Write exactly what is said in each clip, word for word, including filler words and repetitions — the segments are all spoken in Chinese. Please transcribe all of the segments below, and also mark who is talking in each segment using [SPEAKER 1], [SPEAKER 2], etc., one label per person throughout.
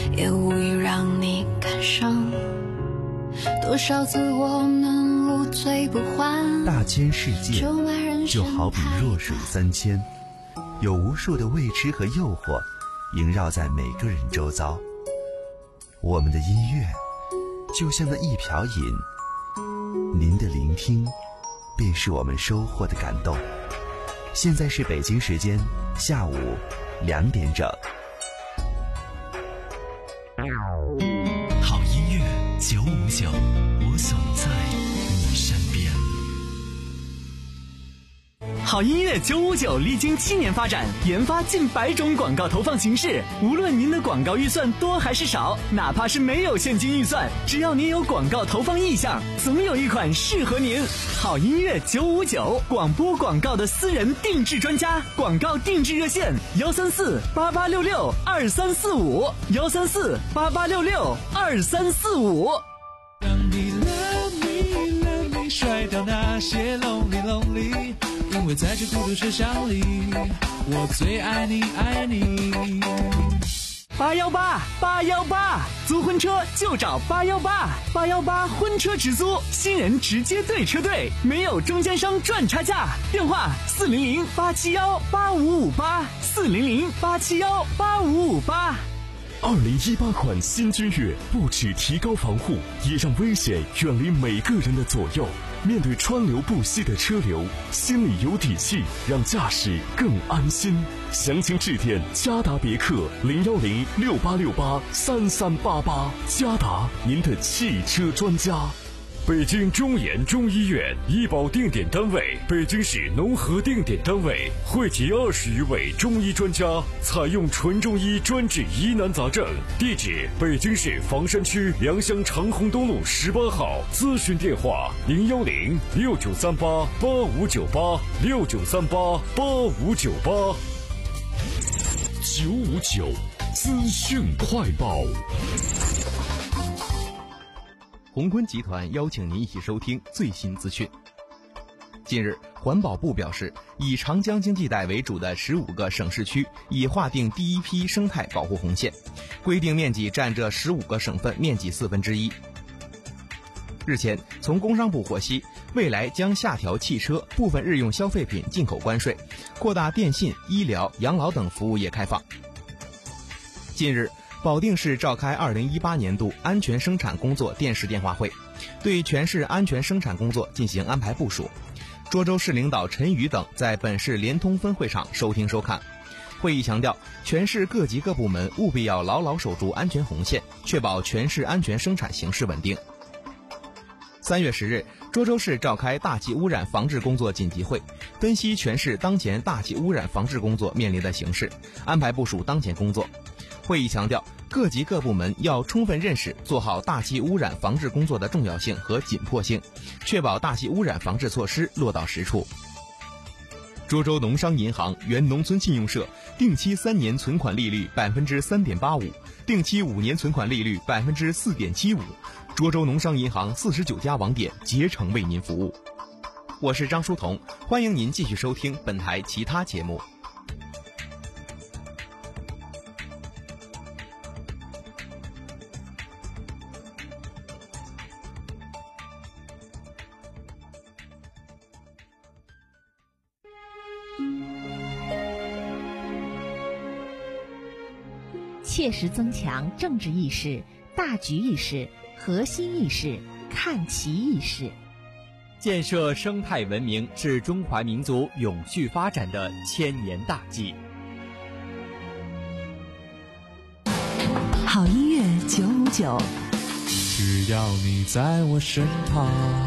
[SPEAKER 1] 也无意让你感伤。多少次我们无醉不欢，
[SPEAKER 2] 大千世界就好比弱水三千，有无数的未知和诱惑萦绕在每个人周遭。我们的音乐就像那一瓢饮，您的聆听便是我们收获的感动。现在是北京时间下午两点整。
[SPEAKER 3] 好音乐九五九，我总在你身边。好音乐九五九历经七年发展，研发近百种广告投放形式。无论您的广告预算多还是少，哪怕是没有现金预算，只要您有广告投放意向，总有一款适合您。好音乐九五九，广播广告的私人定制专家，广告定制热线幺三四八八六六二三四五幺三四八八六六二三四五。
[SPEAKER 4] 让你 love me love me， 甩掉那些 lonely lonely， 因为在这孤独车厢里，我最爱你爱你。
[SPEAKER 3] 八幺八八幺八，租婚车就找八幺八八幺八婚车直租，新人直接对车队，没有中间商赚差价。电话四零零八七幺八五五八四零零八七幺八五五八。
[SPEAKER 5] 二零一八款新君越不只提高防护，也让危险远离每个人的左右。面对川流不息的车流，心里有底气，让驾驶更安心。详情致电嘉达别克零幺零六八六八三三八八，嘉达您的汽车专家。
[SPEAKER 6] 北京中研中医院医保定点单位，北京市农合定点单位，汇集二十余位中医专家，采用纯中医专治疑难杂症。地址：北京市房山区良乡长虹东路十八号。咨询电话：零幺零六九三八八五九八六九三八八五九八。
[SPEAKER 5] 九五九资讯快报。
[SPEAKER 7] 宏坤集团邀请您一起收听最新资讯。近日，环保部表示，以长江经济带为主的十五个省市区已划定第一批生态保护红线，规定面积占这十五个省份面积四分之一。日前，从工商部获悉，未来将下调汽车部分日用消费品进口关税，扩大电信、医疗、养老等服务业开放。近日，保定市召开二零一八年度安全生产工作电视电话会，对全市安全生产工作进行安排部署。涿州市领导陈宇等在本市联通分会场收听收看。会议强调，全市各级各部门务必要牢牢守住安全红线，确保全市安全生产形势稳定。三月十日，涿州市召开大气污染防治工作紧急会，分析全市当前大气污染防治工作面临的形势，安排部署当前工作。会议强调，各级各部门要充分认识做好大气污染防治工作的重要性和紧迫性，确保大气污染防治措施落到实处。涿州农商银行原农村信用社定期三年存款利率百分之三点八五，定期五年存款利率百分之四点七五。涿州农商银行四十九家网点竭诚为您服务。我是张书彤，欢迎您继续收听本台其他节目。
[SPEAKER 8] 切实增强政治意识、大局意识、核心意识、看齐意识，
[SPEAKER 9] 建设生态文明是中华民族永续发展的千年大计。
[SPEAKER 10] 好音乐九五九，
[SPEAKER 4] 只要你在我身旁。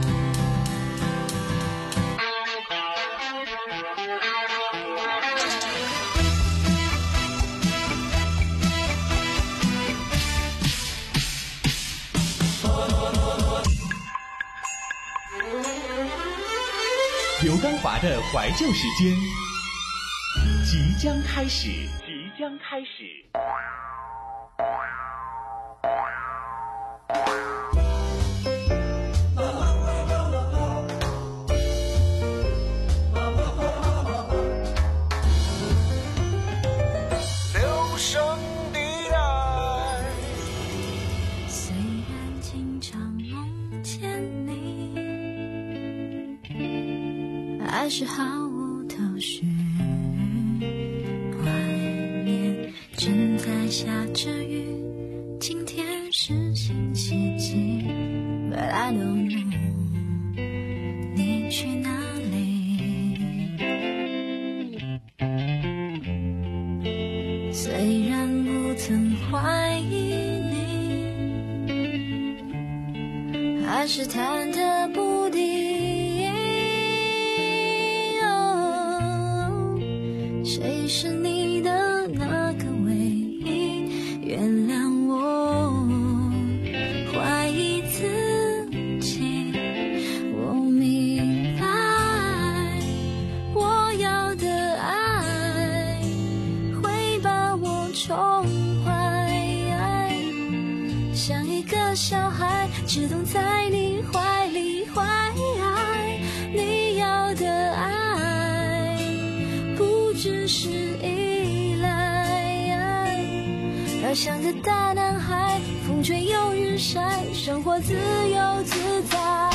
[SPEAKER 3] 刘刚华的怀旧时间即将开始，即将开始。
[SPEAKER 11] 留声地带，
[SPEAKER 1] 还是毫无头绪。外面正在下着雨，今天是星期几 But I don't know 你去哪里。虽然不曾怀疑你，还是忐忑不定。谁是你的那个唯一？原谅我怀疑自己。我明白我要的爱会把我宠坏，像一个小孩只懂在你怀里怀。你要的爱不只是依赖，而像个大男孩，风吹又日晒，生活自由自在。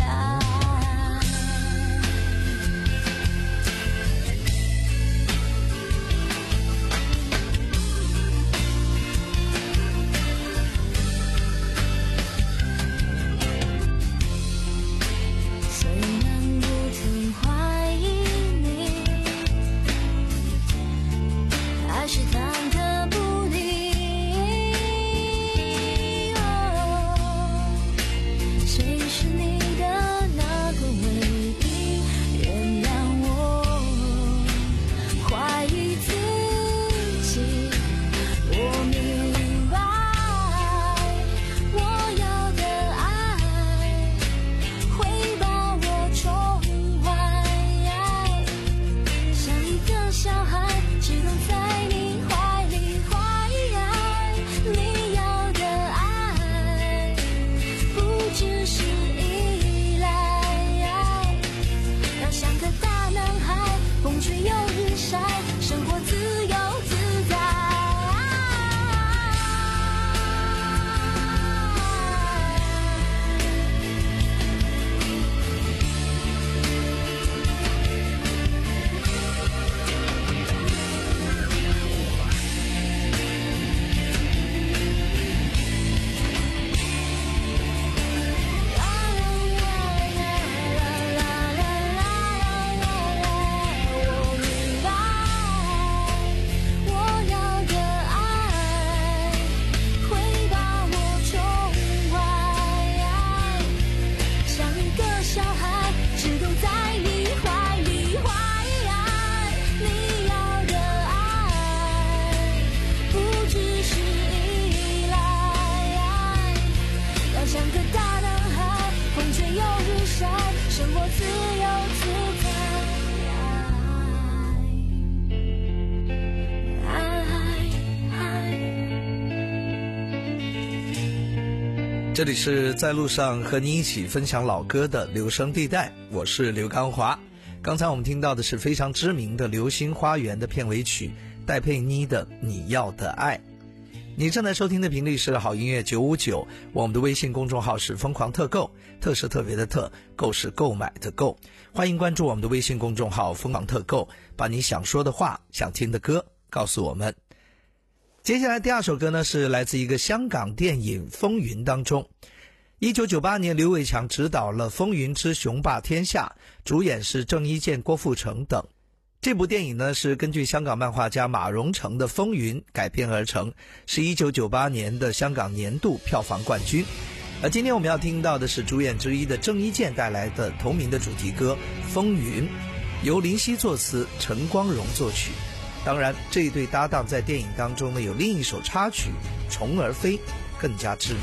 [SPEAKER 10] 这里是在路上和你一起分享老歌的留声地带，我是刘刚华。刚才我们听到的是非常知名的《流星花园》的片尾曲，戴佩妮的《你要的爱》。你正在收听的频率是好音乐九五九，我们的微信公众号是疯狂特购，特是特别的特，购是购买的购。欢迎关注我们的微信公众号疯狂特购，把你想说的话、想听的歌告诉我们。接下来第二首歌呢，是来自一个香港电影《风云》当中。一九九八年，刘伟强执导了《风云之雄霸天下》，主演是郑伊健、郭富城等。这部电影呢，是根据香港漫画家马荣成的《风云》改编而成，是一九九八年的香港年度票房冠军。而今天我们要听到的是主演之一的郑伊健带来的同名的主题歌《风云》，由林夕作词，陈光荣作曲。当然，这一对搭档在电影当中呢，有另一首插曲《虫儿飞》更加知名。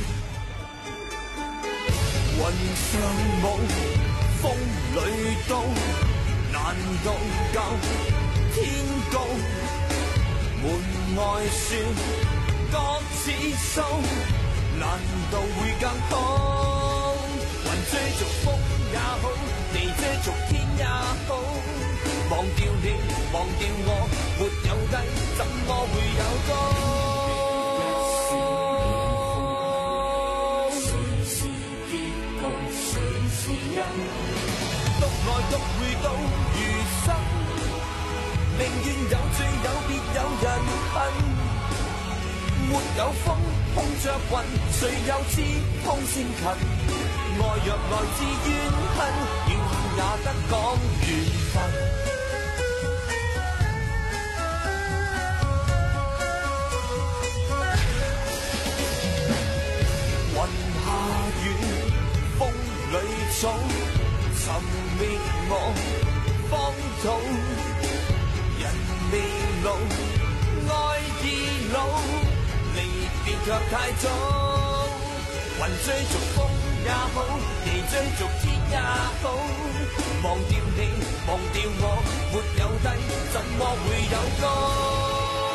[SPEAKER 11] 雲上舞，風裏刀，難道夠天高？門外雪，各似數，難道會更好？雲追逐風也好，地追逐天也好。忘掉你，忘掉我，沒有低，怎麼會有高？誰是天高，誰是人？獨來獨回到。 有風碰着雲，誰又知風先近？愛若來自怨恨，緣也得講緣分。雲下雨，風裏草，尋覓我荒土。人未老，愛已老，離別卻太早。雲追逐風也好，地追逐天也好，忘掉你，忘掉我，沒有低，怎麼會有高？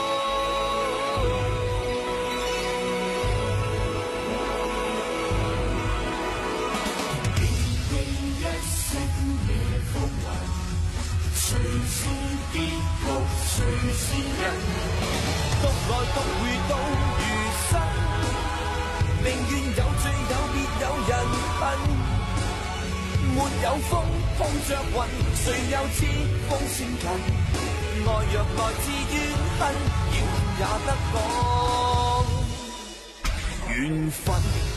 [SPEAKER 11] 記起一聲夜風雲，誰是結局，誰是人？獨來獨回到餘生。寧願有罪有別有人恨，沒有風碰着雲，誰又知風先近？愛若來自怨恨，緣也得講緣分。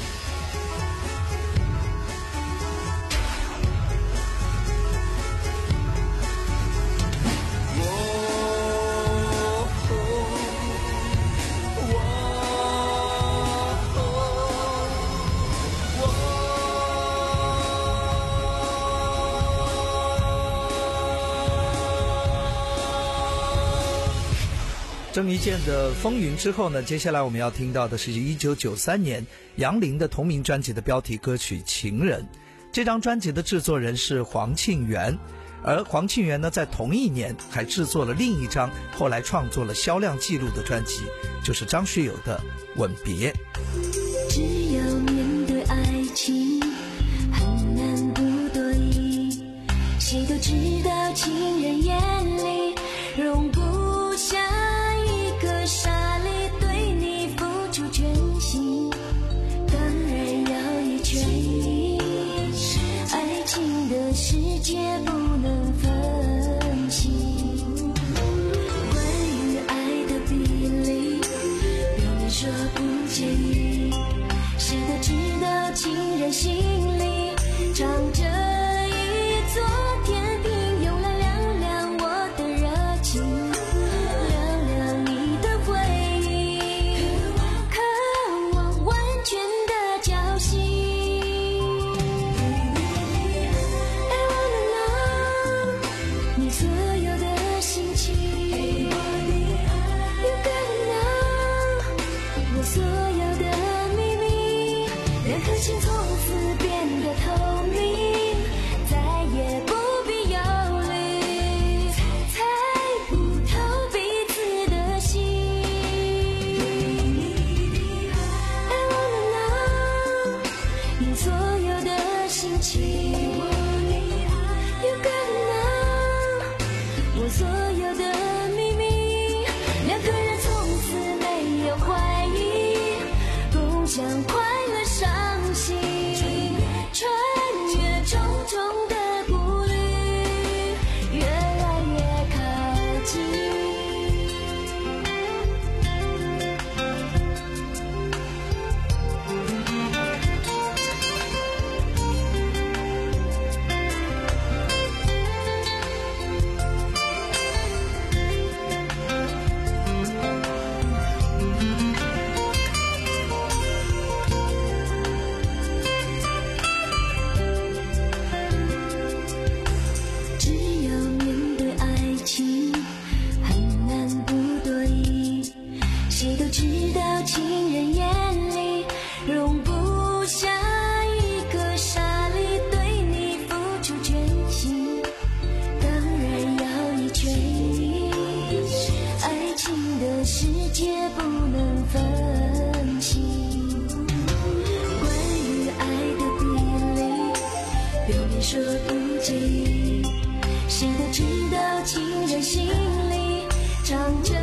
[SPEAKER 10] 郑伊健的《风云》之后呢，接下来我们要听到的是一九九三年杨林的同名专辑的标题歌曲《情人》。这张专辑的制作人是黄庆元，而黄庆元呢，在同一年还制作了另一张后来创作了销量记录的专辑，就是张学友的《吻别》。
[SPEAKER 1] 只有面对爱情很难不多疑，谁都知道情人眼里容不下一个傻里对你付出全心，当然要一全一，爱情的世界不能分析，关于爱的比例表面说不介意，谁都知道情人心里藏着一座天平，用来量量我的热情，量量你的回忆，渴望完全的交心。I wanna know 你所有的心情， You gotta know 我所有的秘密，两颗心从此变得透明，再也不必忧虑，猜不透彼此的心。I wanna know 你所有的心情， You gotta know 我所有的秘密，两个人从此没有怀疑，共享快乐伤心，穿越重重的顾虑，越来越靠近。只有面对爱情很难不多疑，谁都知道情人眼里容不下一个傻里对你付出全心，当然要一全一，爱情的世界不能分析，关于爱的比例表面说不介意，谁都知道情人心里藏着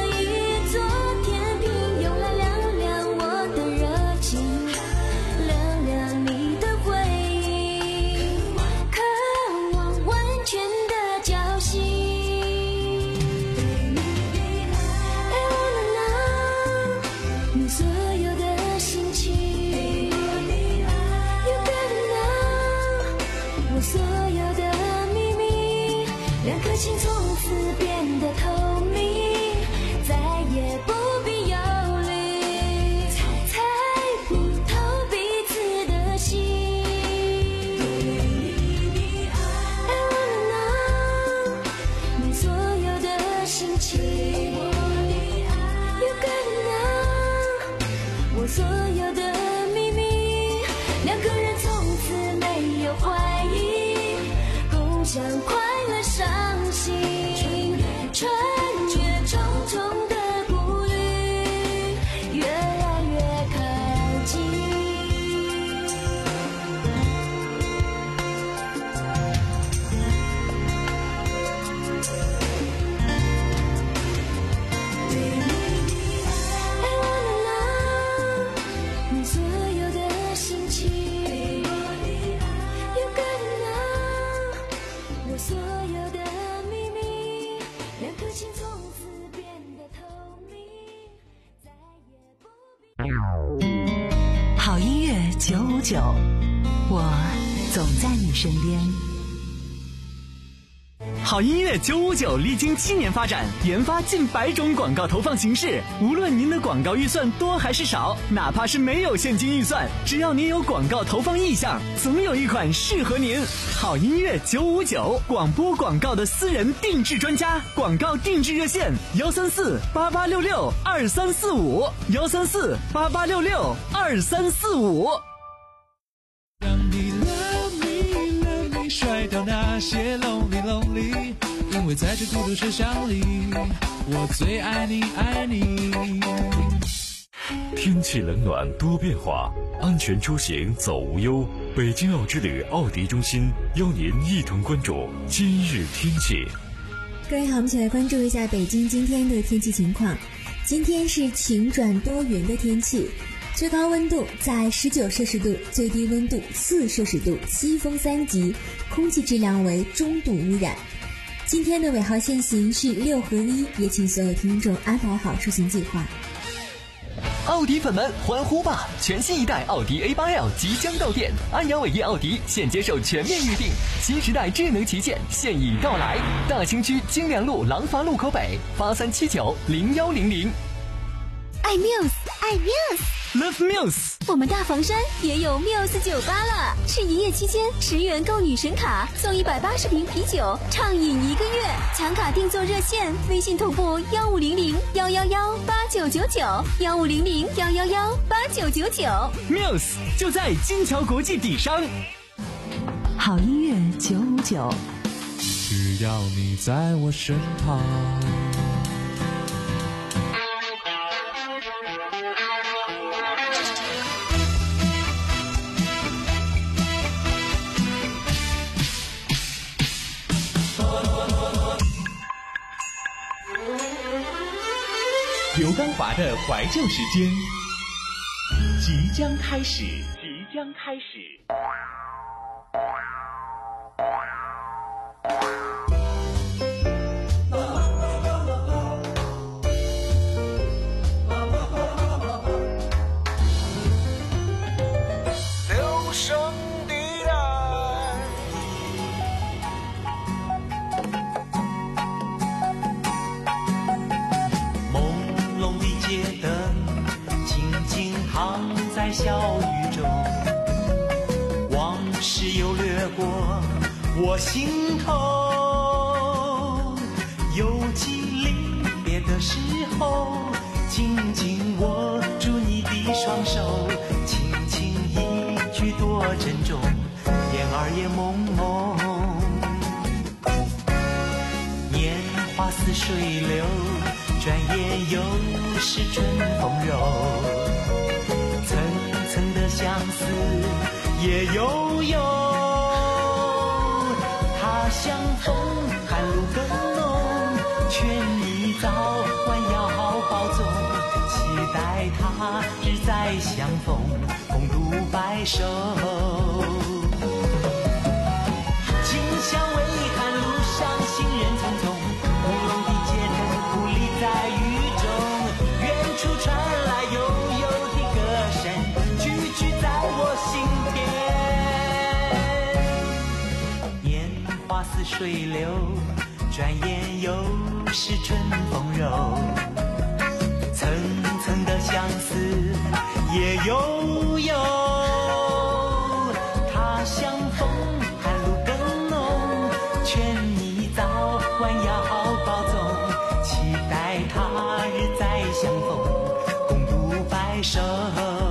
[SPEAKER 1] 一座天平，用来量量我的热情，量我所有的秘密，两个人从此没有怀疑，共享快乐伤心，穿越重重的顾虑，越来越靠近。I wanna know 你所有的心情 You gotta know 我所有的秘密，两颗心从此变得透明，再也不必。
[SPEAKER 12] 好音乐九五九，我总在你身边。
[SPEAKER 3] 好音乐九五九历经七年发展，研发近百种广告投放形式。无论您的广告预算多还是少，哪怕是没有现金预算，只要您有广告投放意向，总有一款适合您。好音乐九五九，广播广告的私人定制专家，广告定制热线：幺三四八八六六二三四五，幺三四八八六六二三四五。
[SPEAKER 4] 让你 love me love me 甩掉那些 lonely lonely， 因为在这孤独车厢里，我最爱你爱你。
[SPEAKER 6] 天气冷暖多变化，安全出行走无忧。北京奥之旅奥迪中心邀您一同关注今日天气。
[SPEAKER 13] 各位好，我们一起来关注一下北京今天的天气情况。今天是晴转多云的天气，最高温度在十九摄氏度，最低温度四摄氏度，西风三级，空气质量为中度污染。今天的尾号限行是六合一，也请所有听众安排好出行计划。
[SPEAKER 14] 奥迪粉们欢呼吧！全新一代奥迪 A 八 L 即将到店，安阳伟业奥迪现接受全面预定，新时代智能旗舰现已到来。大兴区京良路廊坊路口北，八三七九零幺零零。
[SPEAKER 1] 爱 Muse， 爱 Muse，Love
[SPEAKER 3] Muse。
[SPEAKER 1] 我们大房山也有 Muse 酒吧了，是营业期间十元购女神卡送一百八十瓶啤酒，畅饮一个月。抢卡订座热线：微信同步幺五零零幺幺幺八九九九，幺五零零幺幺幺八九九九。
[SPEAKER 3] Muse 就在金桥国际底商。
[SPEAKER 12] 好音乐九五九，
[SPEAKER 4] 只要你在我身旁。
[SPEAKER 9] 刘刚华的怀旧时间即将开始，即将开始。
[SPEAKER 11] 留声地带，朦胧的街灯静静躺在小雨中，往事又掠过我心头，犹记离别的时候，紧紧握住你的双手，轻轻一句多珍重，眼儿也朦胧。年华似水流，转眼又是春风柔，层层的相思也悠悠。他乡风寒露更浓，劝你早晚要好保重，期待他日再相逢，共度白首。今宵微寒路上行人匆匆，朦胧的街灯孤立在雨中，远处传来悠悠的歌声，句句在我心田。年华似水流，转眼又是春风柔，层层的相思也悠悠。他乡风寒露更浓，劝你早晚要好保重，期待他日再相逢，共度白首。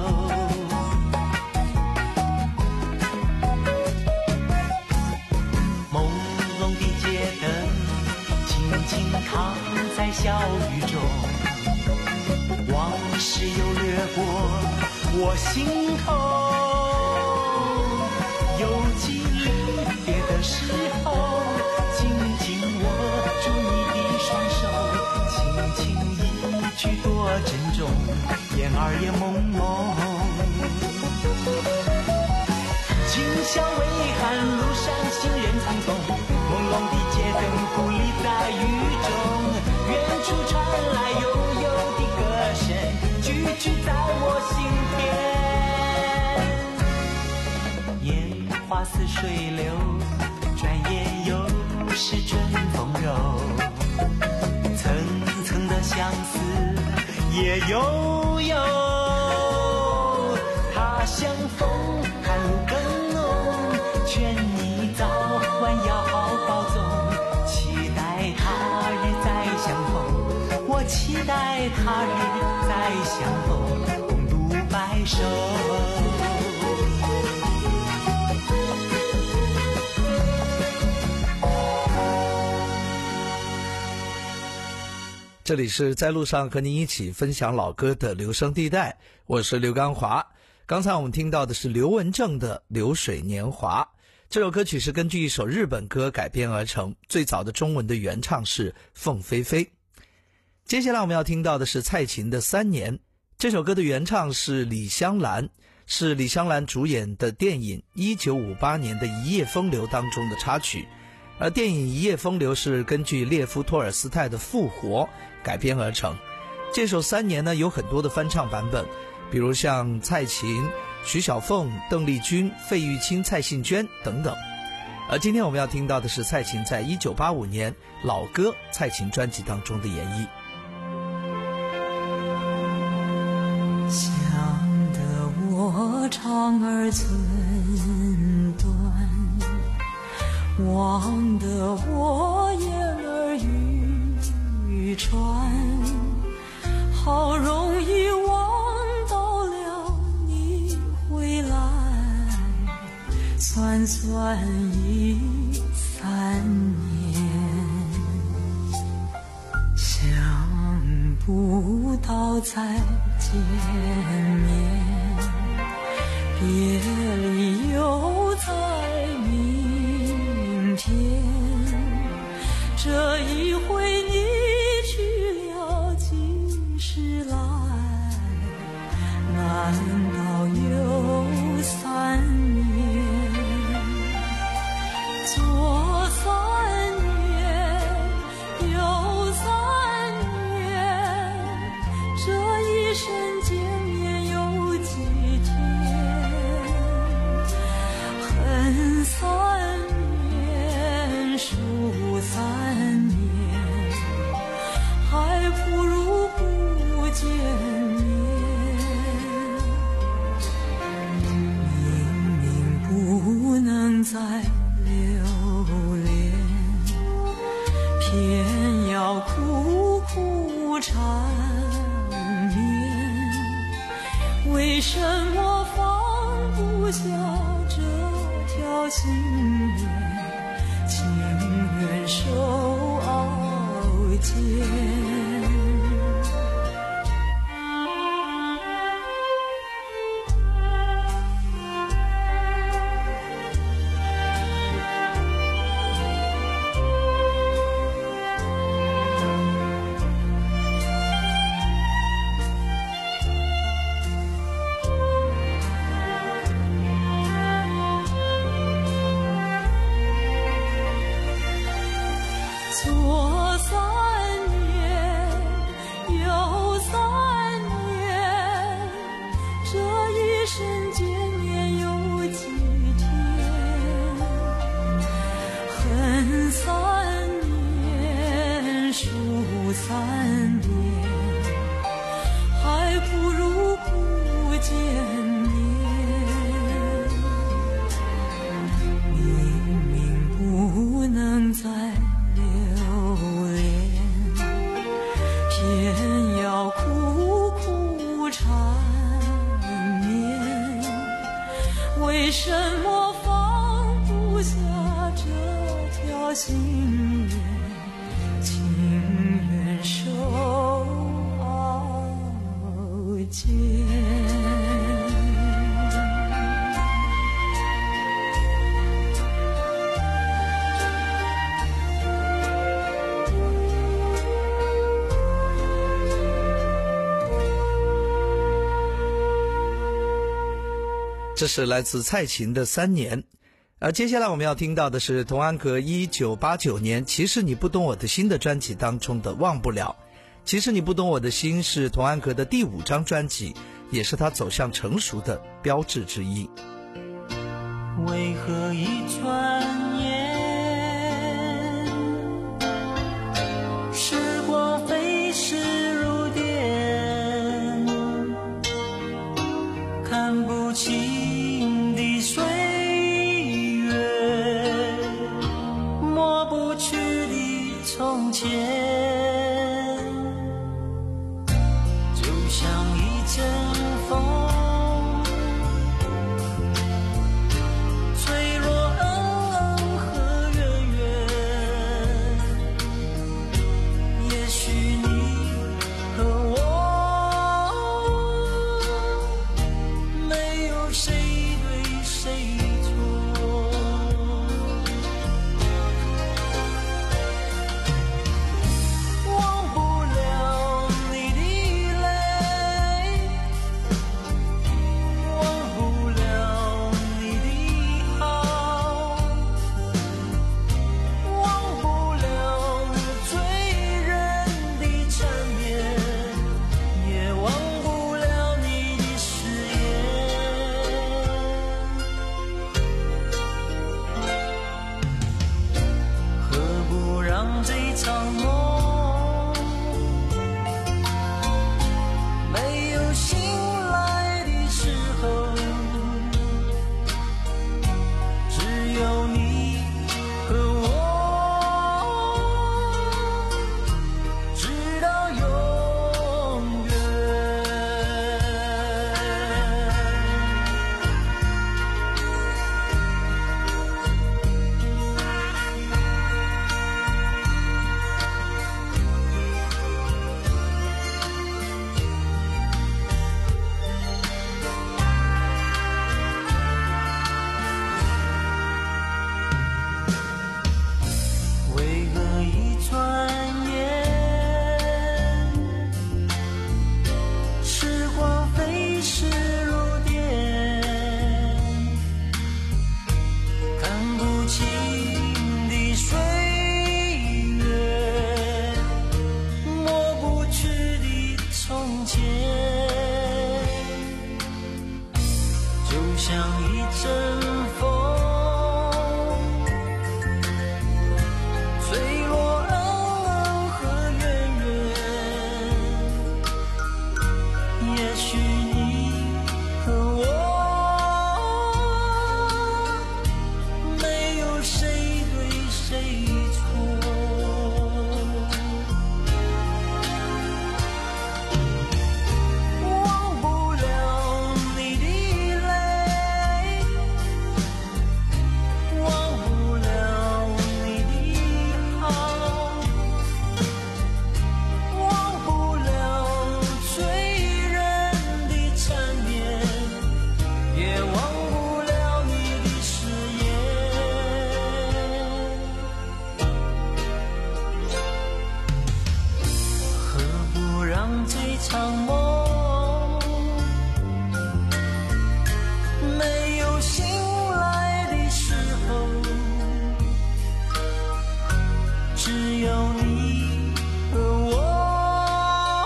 [SPEAKER 15] 小雨中，往事又掠过我心头。有几离别的时候，紧紧握住你的双手，轻轻一句多珍重，言儿也朦胧。今宵微寒，路上行人匆匆，朦胧的街灯孤立在雨中，远处传来悠悠的歌声，句句在我心田。烟花似水流，转眼又是春风柔，层层的相思也悠悠。他乡风寒露更浓，劝你早晚要保重，期待他日再相逢，我期待他日再相逢，共度白首。
[SPEAKER 10] 这里是在路上和您一起分享老歌的留声地带，我是刘刚华。刚才我们听到的是刘文正的《流水年华》，这首歌曲是根据一首日本歌改编而成，最早的中文的原唱是凤飞飞。接下来我们要听到的是蔡琴的《三年》，这首歌的原唱是李香兰，是李香兰主演的电影一九五八年的《一夜风流》当中的插曲，而电影《一夜风流》是根据列夫·托尔斯泰的《复活》改编而成。这首《三年》呢有很多的翻唱版本，比如像蔡琴、徐小凤、邓丽君、费玉清、蔡幸娟等等。而今天我们要听到的是蔡琴在一九八五年老歌蔡琴专辑当中的演绎。
[SPEAKER 1] 想得我长儿寸断，忘得我言儿语传，好容易望到了你回来，算算已三年，想不到再见面，别离又在明天，这一回你去了几时来，难道有三年？左三年右三年，这一生见面有几天？恨三年数三年，还不如不见面。明明不能再留恋，偏要苦苦缠绵，为什么放不下这条心愿，情愿受熬煎。左三年右三年，这一生见面有几天？恨三年数三年，还不如不见面。明明不能再留恋，偏要苦苦缠绵，为什么放不下这条心愿，情愿
[SPEAKER 11] 手间。
[SPEAKER 10] 这是来自蔡琴的《三年》。而接下来我们要听到的是童安格一九八九年《其实你不懂我的心》的专辑当中的《忘不了》。其实你不懂我的心是童安格的第五张专辑，也是他走向成熟的标志之一。
[SPEAKER 15] 为何一转眼，时光飞逝如电，看不清的岁月，抹不去的从前，就像一阵风，吹落恩恩和远远。也许你和我，没有谁对谁错。忘不了你的泪，忘不了你的好，忘不了醉人的缠绵，也忘不了你的誓言。何不让这场梦没有醒来的时候，只有你和我直到永远。为何一转眼，时光飞逝如电，看不清的岁月，抹不去的从前，就像一阵风，吹落恩恩和远远。也许你和我，没有谁对谁错。忘不了你的泪，忘不了你的好，忘不了醉人的缠绵，也忘不了你的誓言。何不让这场梦没有醒来的时候，只有你和我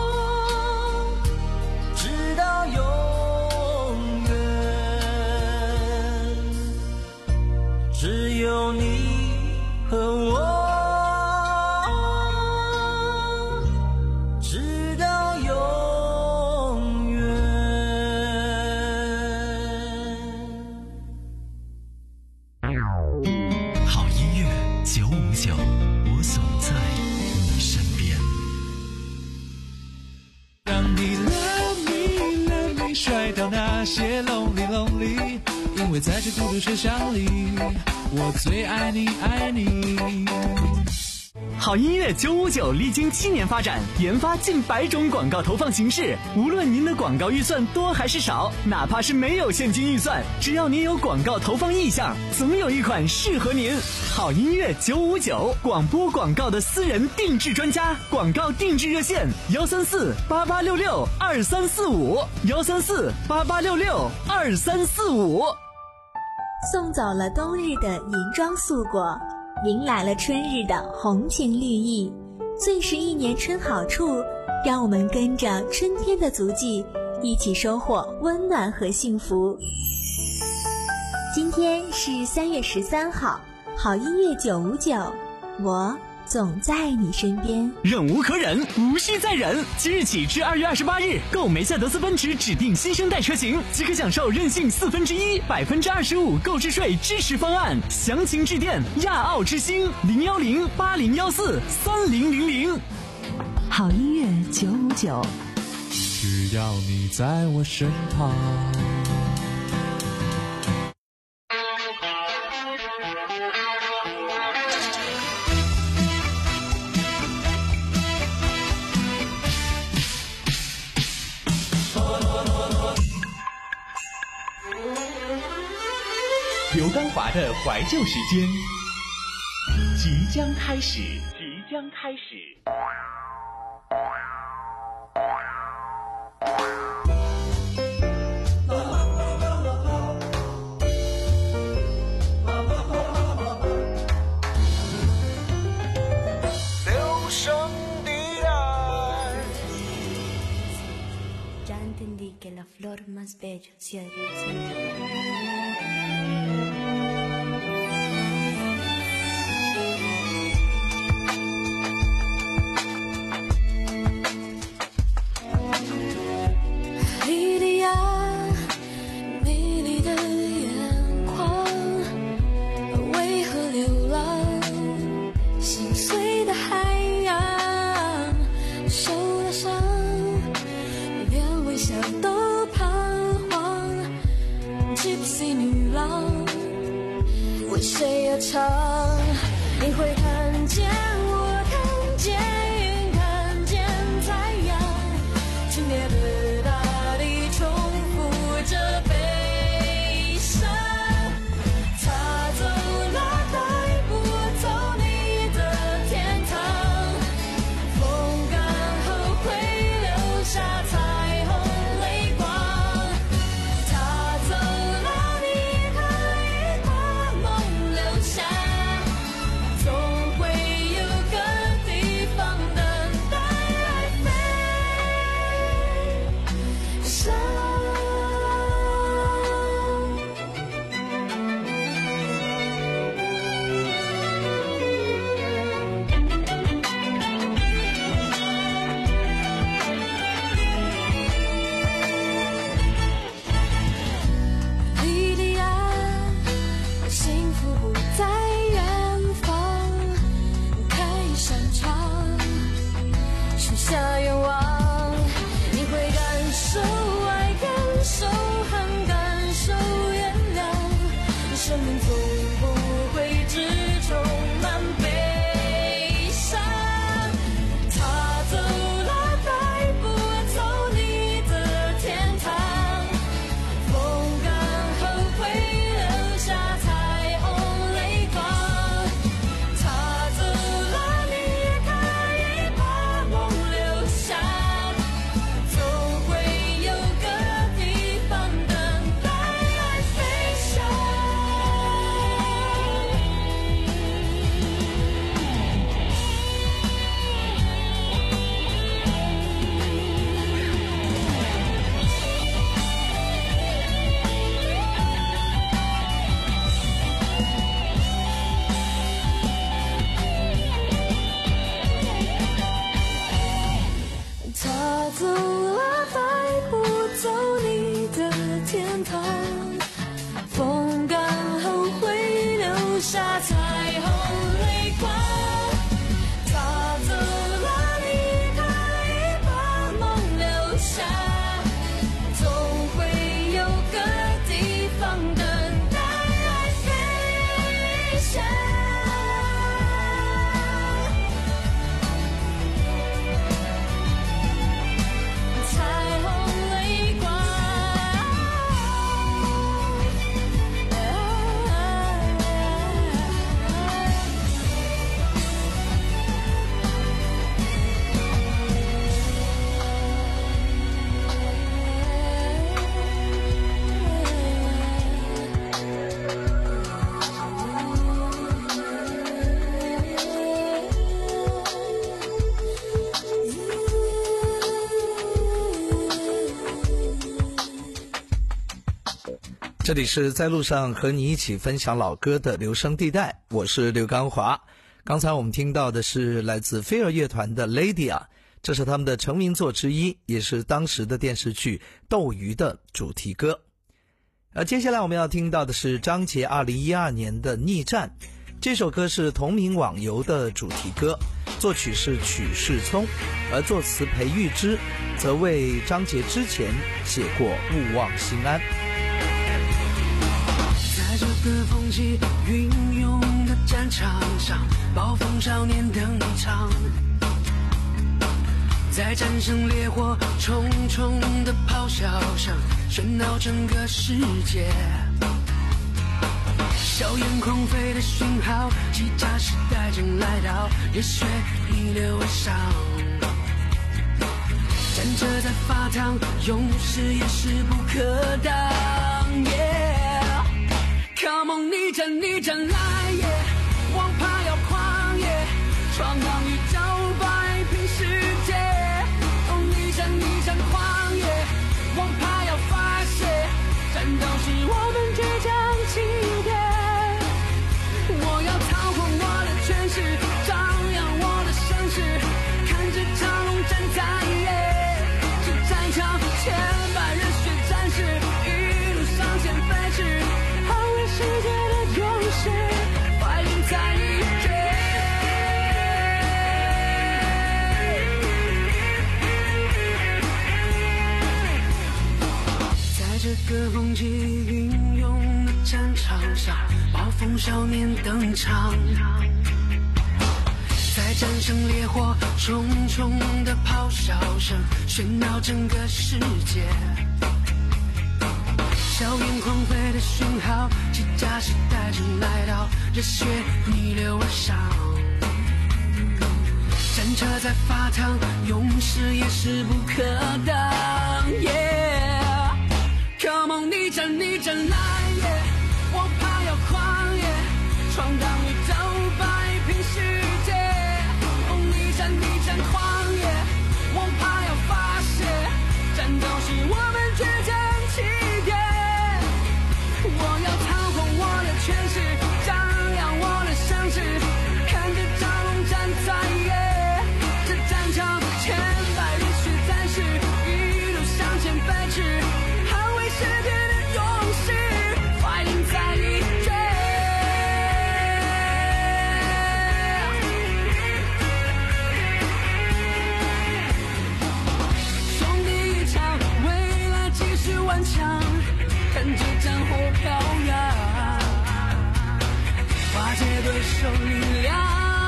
[SPEAKER 15] 直到永远。只有你和我直到永远。
[SPEAKER 16] 好音乐九五九，我总在你身边。
[SPEAKER 4] 让你 love me love me 甩掉那些 lonely lonely， 因为在这孤独车厢里，我最爱你爱你。
[SPEAKER 3] 好音乐九五九历经七年发展，研发近百种广告投放形式。无论您的广告预算多还是少，哪怕是没有现金预算，只要您有广告投放意向，总有一款适合您。好音乐九五九，广播广告的私人定制专家，广告定制热线：幺三四八八六六二三四五，幺三四八八六六二三四五。
[SPEAKER 13] 送走了冬日的银装素裹，迎来了春日的红情绿意。最是一年春好处，让我们跟着春天的足迹，一起收获温暖和幸福。今天是三月十三号，好音乐九五九，我总在你身边。
[SPEAKER 3] 忍无可忍，无需再忍。即日起至二月二十八日，购梅赛德斯奔驰指定新生代车型，即可享受任性四分之一、百分之二十五购置税支持方案。详情致电亚奥之星零幺零八零幺四三零零零。
[SPEAKER 12] 好音乐九五九，
[SPEAKER 4] 只要你在我身旁。
[SPEAKER 9] 刘刚华的怀旧时间即将开始，即将开始。
[SPEAKER 11] 留声地带。
[SPEAKER 1] 莉莉娅，美丽的眼眶，为何流浪？心碎的海洋，受了伤，连微笑都彷徨。Gypsy 女郎，为谁而唱？你会看见我，看见云，看见太阳，轻蔑的大地重复着悲伤。他走了，带不走你的天堂，风干后会留下彩虹泪光。他走了，你可以把梦留下，总会有个地方等待来飞翔。莉莉娅，幸福不在远方，开一扇窗，许下愿望，你会感受爱，感受恨，感受原谅。生命总不会只充满悲伤。他走了，带不走你的天堂，风干后会留下彩虹泪光。他走了，你也可以把梦留下，总会有个地方等待来飞翔。他走了，带不走你的天堂，风干后会留下彩虹泪光。他走了，你可以把梦留下，总会有个地方等待来飞翔。
[SPEAKER 10] 这里是在路上和你一起分享老歌的留声地带，我是刘刚华。刚才我们听到的是来自飞儿乐团的 Lady 啊，这是他们的成名作之一，也是当时的电视剧《斗鱼》的主题歌。而接下来我们要听到的是张杰二零一二年的《逆战》，这首歌是同名网游的主题歌，作曲是曲世聪，而作词裴玉芝则为张杰之前写过《勿忘心安》。
[SPEAKER 17] 在这个风起云涌的战场上，暴风少年等你唱，在战胜烈火重重的咆哮声喧闹整个世界，硝烟狂飞的讯号，机甲时代正来到，热血逆流而上，站着在发烫，勇士也势不可挡。Yeah，Come on， 逆战逆战来耶， yeah， 王牌要狂野，闯荡宇宙摆平世界。哦，逆战逆战狂野，王牌要发泄，战斗是我们倔强起点。我要操控我的权势，张扬我的声势，看着长龙站在野，这战场千百热血战士一路向前飞驰，捍卫世界的勇士，怀念在一绝。在这个风起云涌的战场上，暴风少年登场，在战胜烈火重重的咆哮声喧闹整个世界，硝烟狂飞的讯号，机甲时代正来到，热血逆流而上，战车在发烫，勇士也势不可挡。 Yeah，Come on， 逆战逆战来耶，王牌要狂野，闯荡宇宙摆平世界。哦，逆战逆战狂野，王牌要发泄，战斗是我们倔强起点。我要操控我的权势，张扬我的声势，看着长龙站在野，这战场千百热血战士一路向前飞驰，捍卫世界的勇士 ，fighting 在一绝。兄弟一场，未来继续顽强，看着战火飘扬，化解对手力量，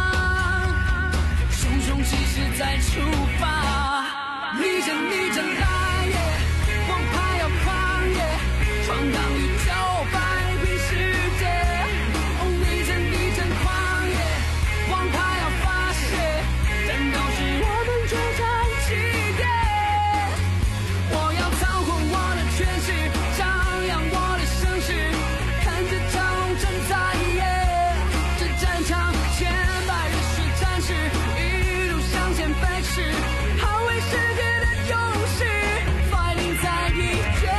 [SPEAKER 17] 熊熊气势再出发，逆战逆战来耶，王牌要狂野，闯荡宇宙摆平世界。哦，逆战逆战狂野，王牌要发泄，战斗是我们倔强起点。我要操控我的权势，张扬我的声势，看着长龙站在野，这战场千百热血战士一路向前飞驰，捍卫世界的勇士 ，fighting 在一绝。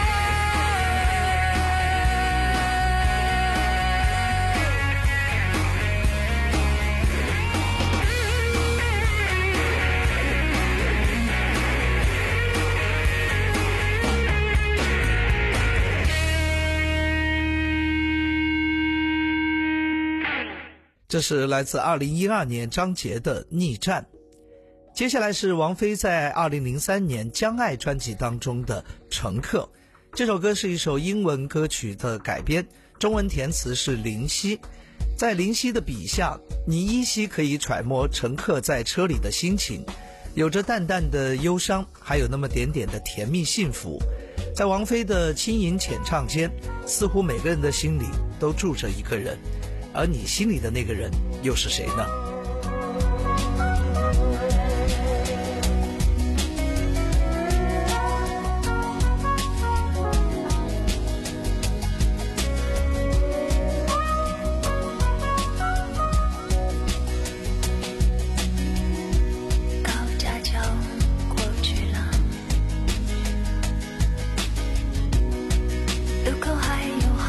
[SPEAKER 10] 这是来自二零一二年张杰的《逆战》。接下来是王菲在二零零三年《将爱》专辑当中的《乘客》。这首歌是一首英文歌曲的改编，中文填词是林夕。在林夕的笔下，你依稀可以揣摩乘客在车里的心情，有着淡淡的忧伤，还有那么点点的甜蜜幸福。在王菲的轻吟浅唱间，似乎每个人的心里都住着一个人，而你心里的那个人又是谁呢？
[SPEAKER 1] 高架桥过去了，路口还有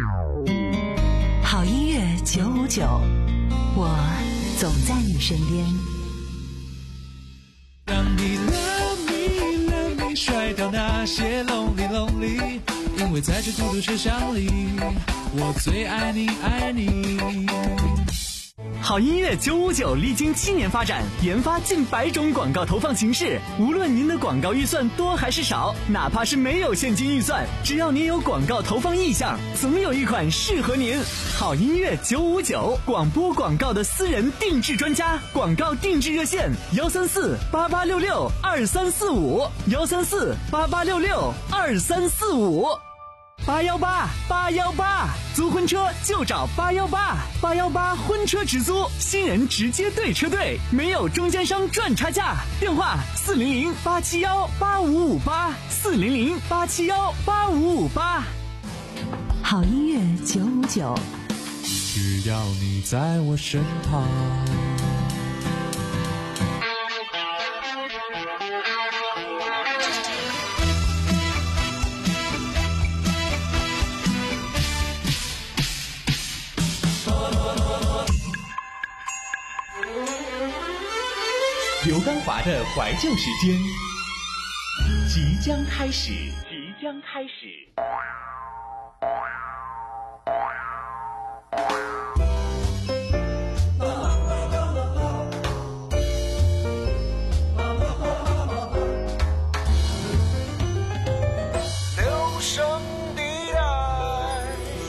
[SPEAKER 12] 好音乐九五九，我总在你身边。
[SPEAKER 4] 让你 love me love me 甩掉那些 lonely lonely， 因为在这孤独车厢里，我最爱你爱你。
[SPEAKER 3] 好音乐九五九历经七年发展，研发近百种广告投放形式。无论您的广告预算多还是少，哪怕是没有现金预算，只要您有广告投放意向，总有一款适合您。好音乐九五九，广播广告的私人定制专家，广告定制热线：幺三四八八六六二三四五，幺三四八八六六二三四五。八幺八八幺八，租婚车就找八幺八，八幺八婚车直租，新人直接对车队，没有中间商赚差价。电话四零零八七幺八五五八，四零零八七幺八五五八。
[SPEAKER 12] 好音乐九五九，
[SPEAKER 4] 只要你在我身旁。
[SPEAKER 9] 刘刚华的怀旧时间即将开始，即将开始。
[SPEAKER 11] 留声地带。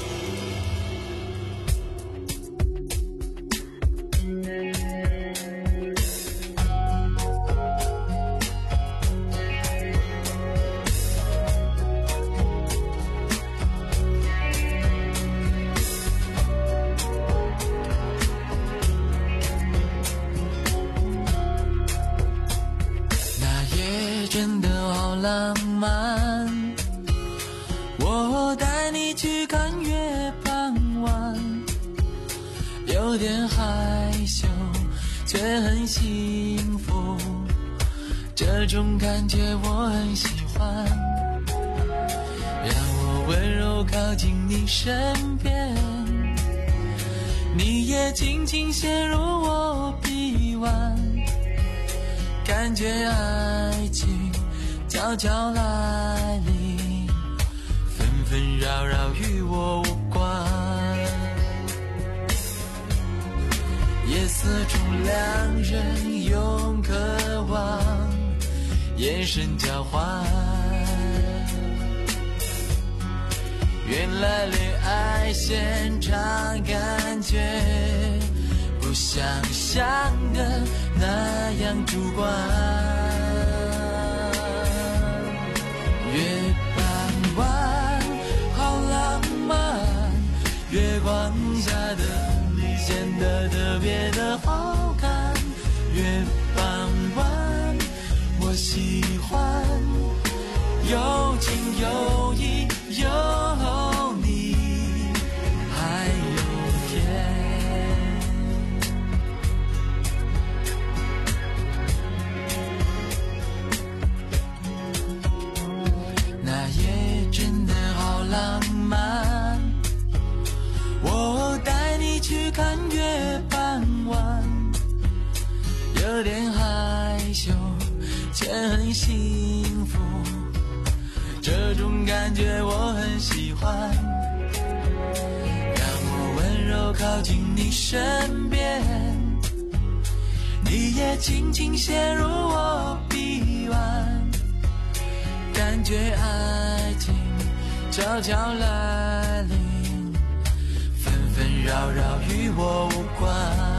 [SPEAKER 15] 真的好浪漫，我带你去看月傍晚，有点害羞却很幸福，这种感觉我很喜欢，让我温柔靠近你身边，你也轻轻陷入我臂弯，感觉爱情悄悄来临，纷纷扰扰与我无关，夜色中两人用渴望眼神交换，原来恋爱现场感觉不像想的那样主观，月傍晚好浪漫，月光下的你显得特别的好看，月傍晚我喜欢，有情有义有你还有天。那夜真的好浪漫，我带你去看月傍晚，有点害羞却很幸福，这种感觉我很喜欢，让我温柔靠近你身边，你也轻轻陷入我臂弯，感觉爱情悄悄来临，纷纷扰扰与我无关，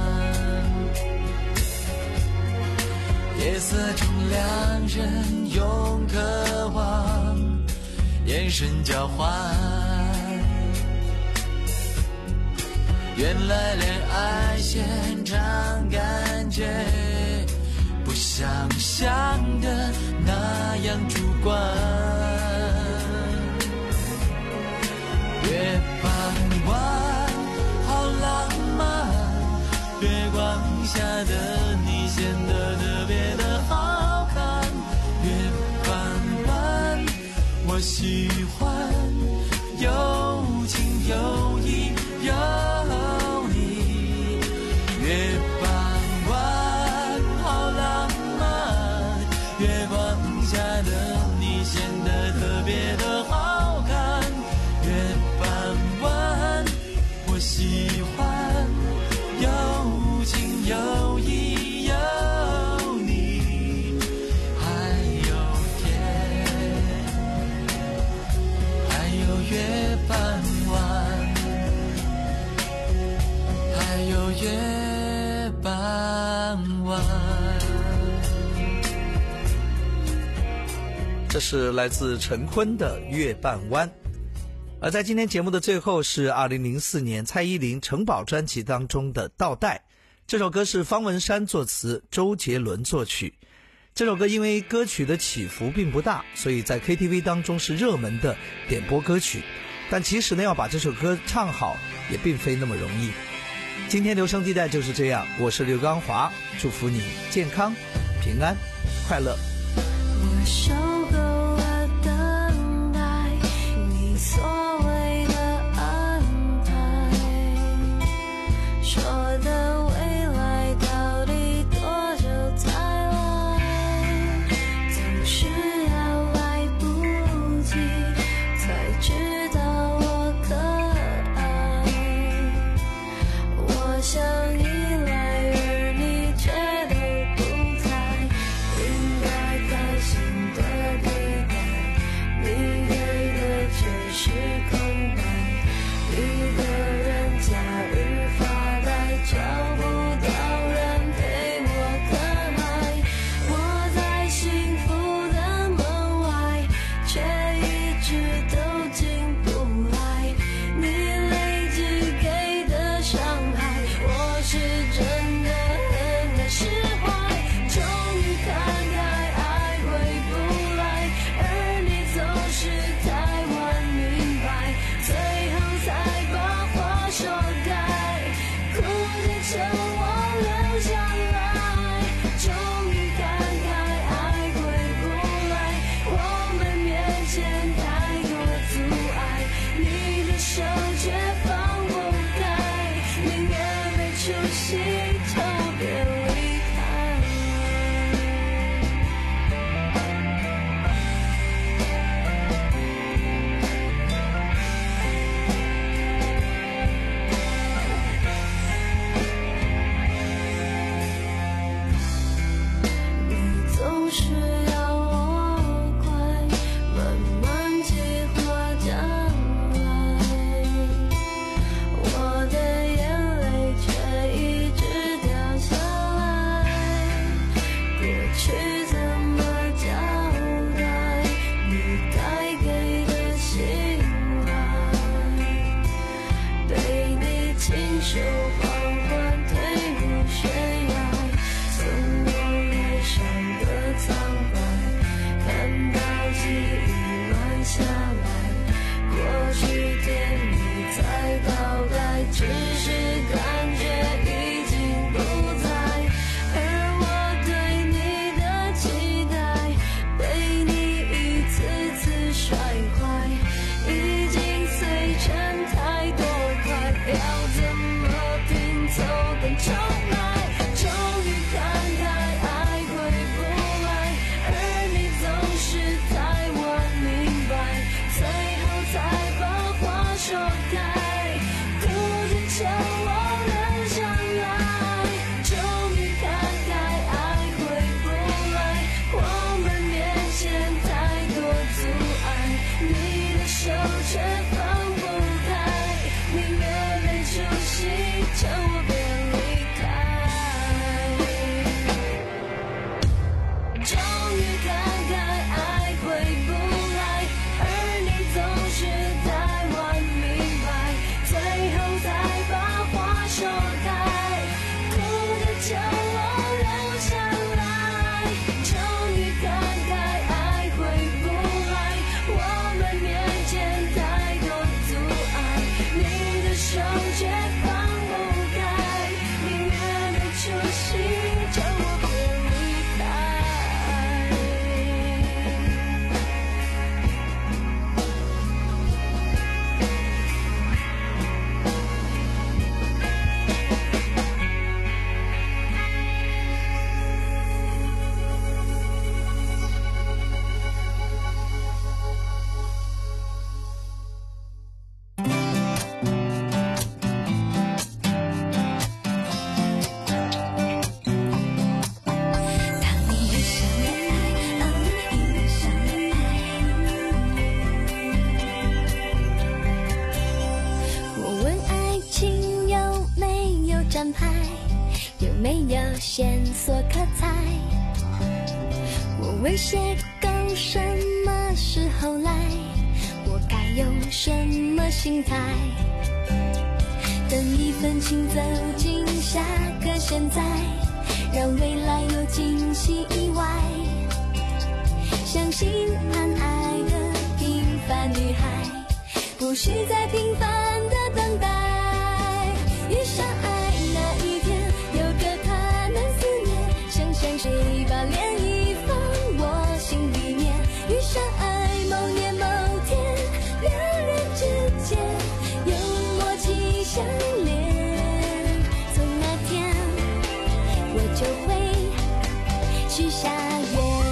[SPEAKER 15] 夜色中两人用渴望眼神交换，原来恋爱现场感觉不像想的那样主观，月傍晚好浪漫，月光下的你显得特别的好看，月傍晚我喜欢，有情有
[SPEAKER 11] 月傍晚好浪漫，月光下的你显得特别的好看。月傍晚我喜欢有情有义有你，还有天，还有月傍晚，还有月傍晚。
[SPEAKER 10] 这是来自陈坤的《月半弯》。而在今天节目的最后是二零零四年蔡依林城堡专辑当中的《倒带》，这首歌是方文山作词，周杰伦作曲。这首歌因为歌曲的起伏并不大，所以在 K T V 当中是热门的点播歌曲，但其实呢要把这首歌唱好也并非那么容易。今天留声地带就是这样，我是刘刚华，祝福你健康平安快乐。
[SPEAKER 1] 我受够了等待，你所谓的安排，说的未来到底多久才来，总是要来不及才知道我可爱。我想依赖，而你却都不在，应该开心的对待，你给的却是空白，一个人假日发呆，找不到人陪我可爱。我在幸福的门外，却一直都进不来，你累积给的伤害，我是真的很难释怀。终于看开，爱回不来，而你总是太晚明白，最后才把话说开，哭着求我留下来。终于看开，爱回不来，我们面前太多阻碍，你的手却放不开，宁愿没出息就别离开。你总是要我快，慢慢计划将来，我的眼泪却一直掉下来，过去怎么交代，你该给的信赖，被你亲手缓缓推入悬崖，从我脸上的苍白，看到记忆慢下来，过去甜蜜在倒带，只是感觉已经不在，而我对你的期待，被你一次次摔坏，已经碎成太多块，要怎么拼凑更重来。终于看开，爱回不来，而你总是太晚明白，最后才把话说开，哭着求我留下来。终于看开，爱回不来，我们面前太多阻碍，你的手却放不开，宁愿没出息，叫我别离开。终于看开，爱回不来，而你总是太晚明白，最后才把话说开，哭着求我留下来。终于看开，爱回不来，我们面前太多阻碍，你的手却放不开，宁愿没出息，叫我别离开。 有没有线索可猜？我为谁够什么时候来？我该用什么心态？等一份情走进下个现在，让未来有惊喜意外。相信谈爱的平凡女孩，不需再平凡的等待。遇上爱那一天，有个他能思念，想想谁把涟漪放我心里面。遇上爱某年某天，两人之间有默契相连，从那天我就会许下愿。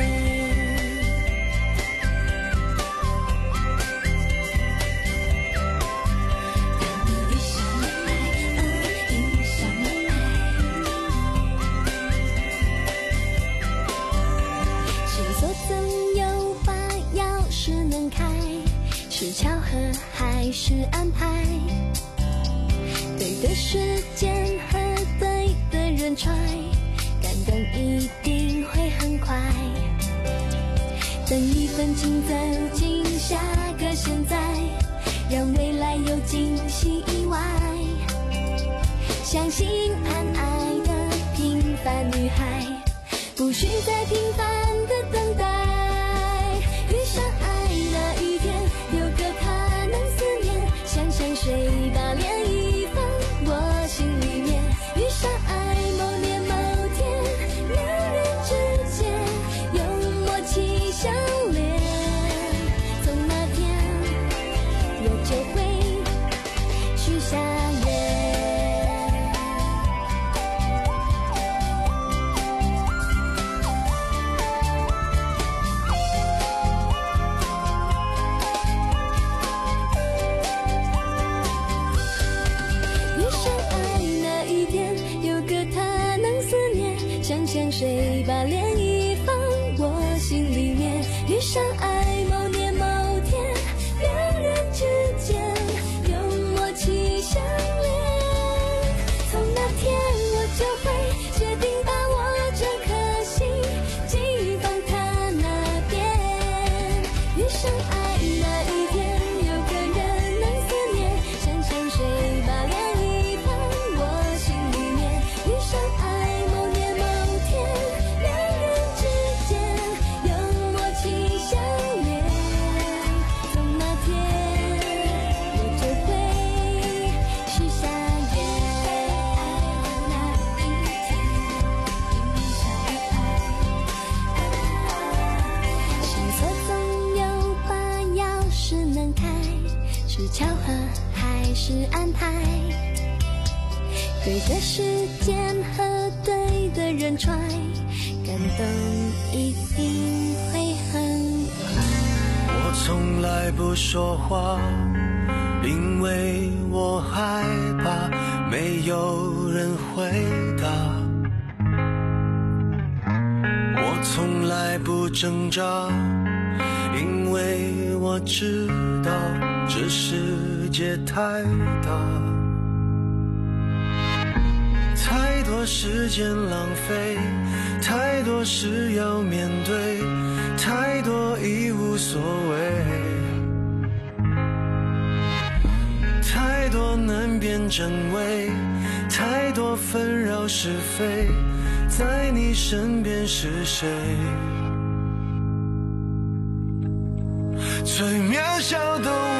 [SPEAKER 1] 是巧合还是安排？对的时间和对的人揣，感动一定会很快。等一份情走进下个现在，让未来有惊喜意外。相信谈爱的平凡女孩，不需再平凡的等待。遇上爱那一天，有个他能思念，想想谁把涟漪放我心里面。遇上爱某年某天，两人之间有默契相连，从那天我就会许下愿。想谁把涟漪放我心里面。遇上爱某年某天，两人之间有默契相连，从那天我就会决定把我这颗心寄放他那边。遇上爱那一天，有个人能思念，想想谁把涟漪放我心里面。遇上爱是巧合还是安排？对的时间和对的人揣，感动一定会很快。
[SPEAKER 11] 我从来不说话，因为我害怕没有人回答。我从来不挣扎，因为我知道这世界太大，太多时间浪费，太多事要面对，太多已无所谓，太多难辨真伪，太多纷扰是非，在你身边是谁？最渺小的我